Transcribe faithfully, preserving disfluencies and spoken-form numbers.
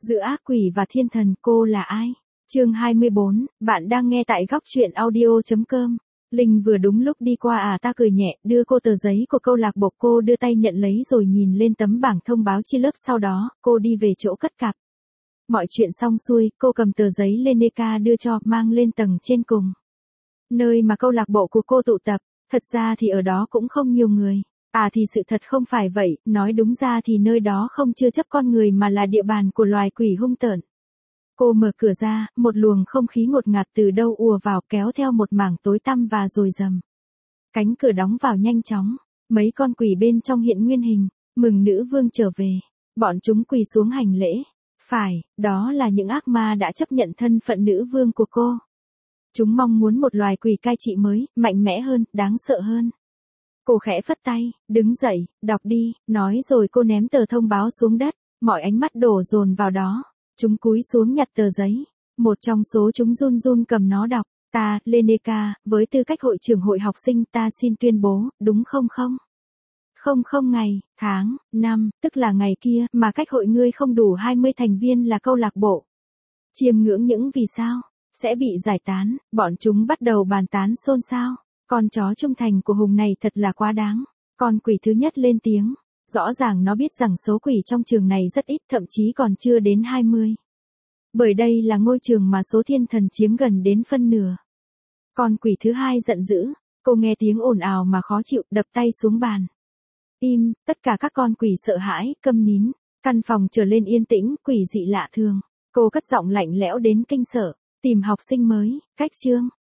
Giữa ác quỷ và thiên thần, cô là ai? Chương hai mươi bốn, bạn đang nghe tại góc truyện audio chấm com. Linh vừa đúng lúc đi qua à ta cười nhẹ, đưa cô tờ giấy của câu lạc bộ, cô đưa tay nhận lấy rồi nhìn lên tấm bảng thông báo chia lớp, sau đó, cô đi về chỗ cất cặp. Mọi chuyện xong xuôi, cô cầm tờ giấy lên Neka đưa cho, mang lên tầng trên cùng. Nơi mà câu lạc bộ của cô tụ tập, thật ra thì ở đó cũng không nhiều người. À thì sự thật không phải vậy, nói đúng ra thì nơi đó không chứa chấp con người mà là địa bàn của loài quỷ hung tợn. Cô mở cửa ra, một luồng không khí ngột ngạt từ đâu ùa vào, kéo theo một mảng tối tăm và rồi rầm. Cánh cửa đóng vào nhanh chóng, mấy con quỷ bên trong hiện nguyên hình, mừng nữ vương trở về. Bọn chúng quỳ xuống hành lễ. Phải, đó là những ác ma đã chấp nhận thân phận nữ vương của cô. Chúng mong muốn một loài quỷ cai trị mới, mạnh mẽ hơn, đáng sợ hơn. Cô khẽ phất tay, đứng dậy, đọc đi, nói rồi cô ném tờ thông báo xuống đất, mọi ánh mắt đổ dồn vào đó. Chúng cúi xuống nhặt tờ giấy, một trong số chúng run run cầm nó đọc, ta, Leneka, với tư cách hội trưởng hội học sinh ta xin tuyên bố, đúng không không? Không không ngày, tháng, năm, tức là ngày kia mà cách hội ngươi không đủ hai mươi thành viên là câu lạc bộ. Chiêm ngưỡng những vì sao, sẽ bị giải tán, bọn chúng bắt đầu bàn tán xôn xao. Con chó trung thành của Hùng này thật là quá đáng. Con quỷ thứ nhất lên tiếng. Rõ ràng nó biết rằng số quỷ trong trường này rất ít, thậm chí còn chưa đến hai mươi. Bởi đây là ngôi trường mà số thiên thần chiếm gần đến phân nửa. Con quỷ thứ hai giận dữ. Cô nghe tiếng ồn ào mà khó chịu, đập tay xuống bàn. Im, tất cả các con quỷ sợ hãi, câm nín. Căn phòng trở lên yên tĩnh, quỷ dị lạ thường. Cô cất giọng lạnh lẽo đến kinh sợ. Tìm học sinh mới, cách chương.